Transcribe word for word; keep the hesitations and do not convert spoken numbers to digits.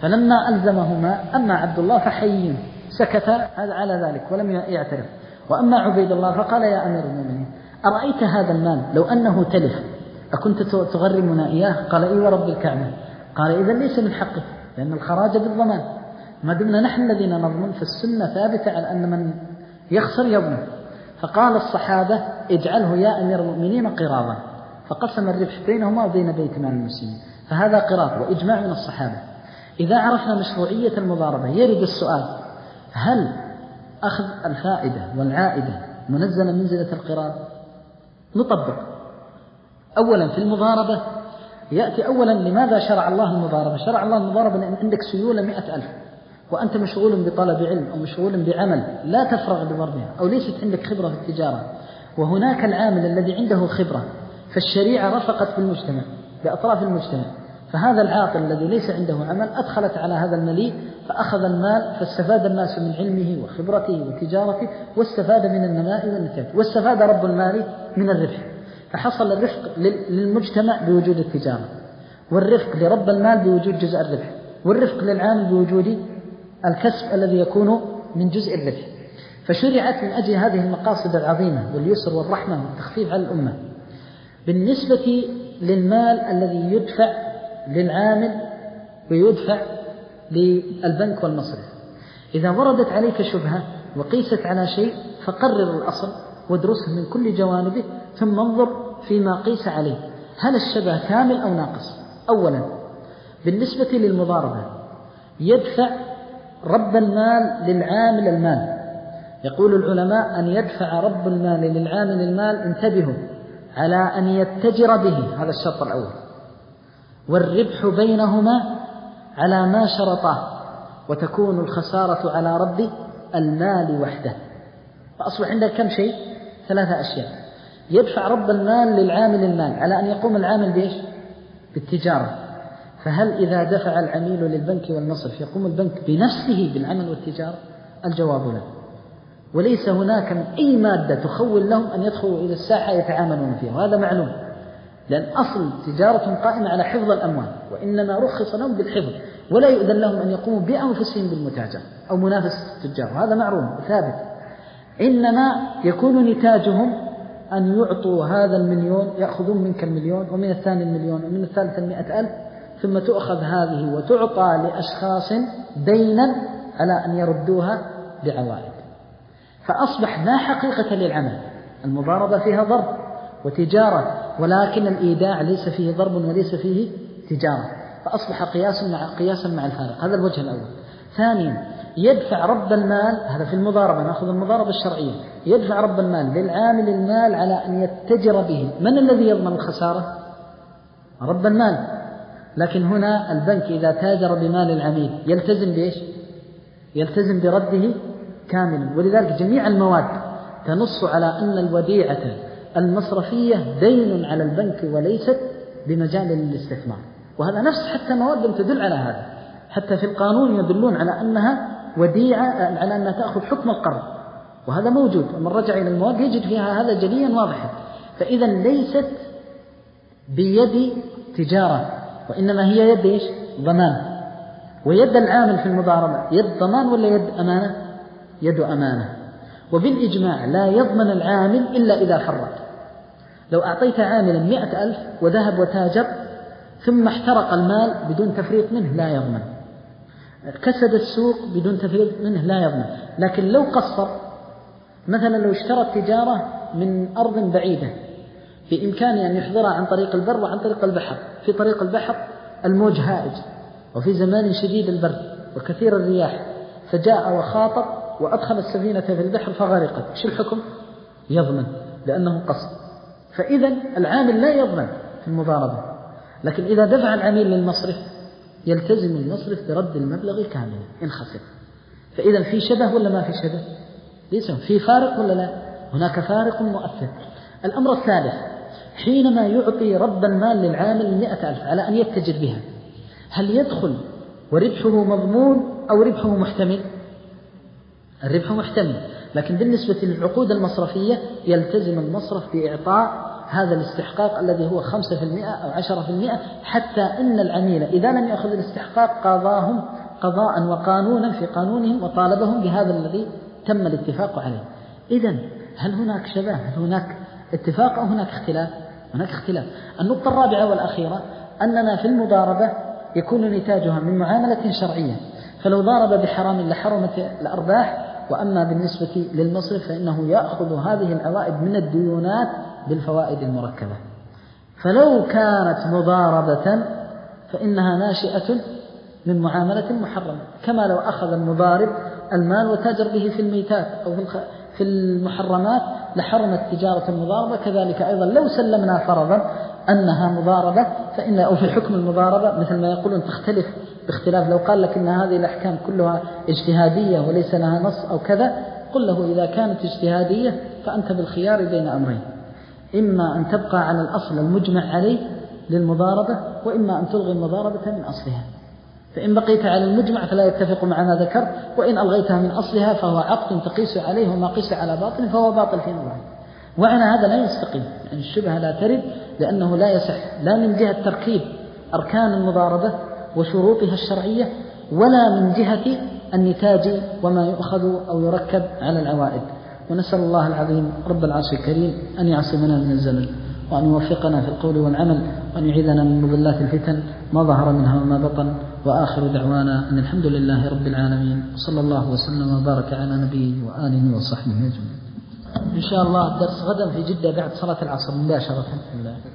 فلما ألزمهما أما عبد الله فحي سكت على ذلك ولم يعترف، وأما عبيد الله فقال يا أمير المؤمنين أرأيت هذا المال لو أنه تلف أكنت تغرمنا إياه؟ قال إي ورب الكعبة. قال إذن ليس من حقه، لأن الخراج بالضمان، ما دمنا نحن الذين نضمن فالسنة ثابتة على أن من يخسر يضمن. فقال الصحابة اجعله يا أمير المؤمنين قراضا، فقسم الربح بينهما وبين بيت مال المسلمين، فهذا قراض وإجماع من الصحابة. إذا عرفنا مشروعية المضاربة يرد السؤال هل أخذ الفائدة والعائدة منزلة منزلة القراض؟ نطبق أولا في المضاربة. يأتي أولا لماذا شرع الله المضاربة؟ شرع الله المضاربة لأن عندك سيولة مئة ألف وأنت مشغول بطلب علم أو مشغول بعمل لا تفرغ لضربها، أو ليست عندك خبرة في التجارة، وهناك العامل الذي عنده خبرة، فالشريعة رفقت بالمجتمع بأطراف المجتمع، فهذا العاطل الذي ليس عنده عمل أدخلت على هذا المليء فأخذ المال، فاستفاد الناس من علمه وخبرته وتجارته، واستفاد من النماء والنتاج، واستفاد رب المال من الربح، فحصل الرفق للمجتمع بوجود التجارة، والرفق لرب المال بوجود جزء الربح، والرفق للعامل بوجود الكسب الذي يكون من جزء الربح. فشرعت من أجل هذه المقاصد العظيمة واليسر والرحمة والتخفيف على الأمة. بالنسبة للمال الذي يدفع للعامل ويدفع للبنك والمصرف، إذا وردت عليك شبهة وقيست على شيء فقرر الأصل وادرسه من كل جوانبه ثم انظر فيما قيس عليه هل الشبه كامل أو ناقص. أولا بالنسبة للمضاربة يدفع رب المال للعامل المال، يقول العلماء أن يدفع رب المال للعامل المال انتبهوا على أن يتجر به، هذا الشرط الأول، والربح بينهما على ما شرطاه، وتكون الخسارة على رب المال وحده. فأصبح عندك كم شيء؟ ثلاثة أشياء. يدفع رب المال للعامل المال على أن يقوم العامل بإيش؟ بالتجارة. فهل إذا دفع العميل للبنك والمصرف يقوم البنك بنفسه بالعمل والتجارة؟ الجواب لا، وليس هناك أي مادة تخول لهم أن يدخلوا إلى الساحة يتعاملون فيها، وهذا معلوم، لأن أصل تجارة قائمة على حفظ الأموال، وإنما رخص لهم بالحفظ، ولا يؤذن لهم أن يقوموا بأنفسهم بالمتاجرة أو منافسة التجار، هذا معروف ثابت. إنما يكون نتاجهم أن يعطوا هذا المليون يأخذون منك المليون ومن الثاني المليون ومن الثالث المئة ألف، ثم تؤخذ هذه وتعطى لأشخاص دينا على أن يردوها بعوائد. فأصبح لا حقيقة للعمل. المضاربة فيها ضرب وتجارة، ولكن الإيداع ليس فيه ضرب وليس فيه تجارة، فأصبح قياس مع قياسا مع الفارق. هذا الوجه الأول. ثانيا يدفع رب المال، هذا في المضاربة، نأخذ المضاربة الشرعية، يدفع رب المال للعامل المال على أن يتجر به. من الذي يضمن الخسارة؟ رب المال. لكن هنا البنك إذا تاجر بمال العميل يلتزم بإيش؟ يلتزم برده كاملا. ولذلك جميع المواد تنص على أن الوديعة المصرفية دين على البنك وليست بمجال للاستثمار، وهذا نفس حتى مواد تدل على هذا، حتى في القانون يدلون على أنها وديعة، على أنها تأخذ حكم القرض، وهذا موجود، ومن رجع إلى المواد يجد فيها هذا جليا واضحا. فإذا ليست بيد تجارة، وإنما هي يد إيش؟ ضمان. ويد العامل في المضاربة يد ضمان ولا يد أمانة؟ يد أمانة. وبالإجماع لا يضمن العامل إلا إذا فرط. لو أعطيت عاملا مئة ألف وذهب وتاجر ثم احترق المال بدون تفريط منه لا يضمن، كسد السوق بدون تفريط منه لا يضمن. لكن لو قصر، مثلا لو اشترى التجارة من أرض بعيدة بإمكانه أن يحضرها عن طريق البر وعن طريق البحر، في طريق البحر الموج هائج وفي زمان شديد البرد وكثير الرياح، فجاء وخاطب وأدخل السفينة في البحر فغرقت، شو الحكم؟ يضمن لأنه قصد. فإذا العامل لا يضمن في المضاربة. لكن إذا دفع العميل للمصرف يلتزم المصرف برد المبلغ كاملا إن خسر. فإذا في شبه ولا ما في شبه؟ ليس في فارق ولا لا؟ هناك فارق مؤثر. الأمر الثالث، حينما يعطي رب المال للعامل مئة ألف على أن يتجر بها، هل يدخل وربحه مضمون أو ربحه محتمل؟ الربح محتمل. لكن بالنسبة للعقود المصرفية يلتزم المصرف بإعطاء هذا الاستحقاق الذي هو خمسة في المئة أو عشرة في المئة، حتى إن العميل إذا لم يأخذ الاستحقاق قاضاهم قضاء وقانونا في قانونهم وطالبهم بهذا الذي تم الاتفاق عليه. إذن هل هناك شبه؟ هل هناك اتفاق أو هناك اختلاف؟ هناك اختلاف. النقطة الرابعة والأخيرة أننا في المضاربة يكون نتاجها من معاملة شرعية، فلو ضارب بحرام لحرمت الأرباح، وأما بالنسبة للمصرف فإنه يأخذ هذه العوائد من الديونات بالفوائد المركبة. فلو كانت مضاربة فإنها ناشئة من معاملة محرمة، كما لو أخذ المضارب المال وتاجر به في الميتات أو في المحرمات لحرمت تجارة المضاربة. كذلك أيضا لو سلمنا فرضا أنها مضاربة فإن أو في حكم المضاربة مثل ما يقولون تختلف باختلاف، لو قال لك إن هذه الأحكام كلها اجتهادية وليس لها نص أو كذا، قل له إذا كانت اجتهادية فأنت بالخيار بين أمرين، إما أن تبقى على الأصل المجمع عليه للمضاربة، وإما أن تلغي المضاربة من أصلها. فإن بقيت على المجمع فلا يتفق مع ما ذكر، وإن ألغيتها من أصلها فهو عقد تقيس عليه وما قيس على باطل فهو باطل في نظره. وعلى هذا لا يستقيم، يعني الشبهة لا ترد، لأنه لا يصح لا من جهة تركيب أركان المضاربة وشروطها الشرعية، ولا من جهة النتاج وما يؤخذ أو يركب على العوائد. ونسأل الله العظيم رب العرش الكريم أن يعصمنا من الزلل، وأن يوفقنا في القول والعمل، وأن يعيذنا من مضلات الفتن ما ظهر منها وما بطن. وآخر دعوانا أن الحمد لله رب العالمين، وصلى الله وسلم وبارك على نبيه وآله وصحبه أجمعين. إن شاء الله الدرس غدا في جدة بعد صلاة العصر مباشرة.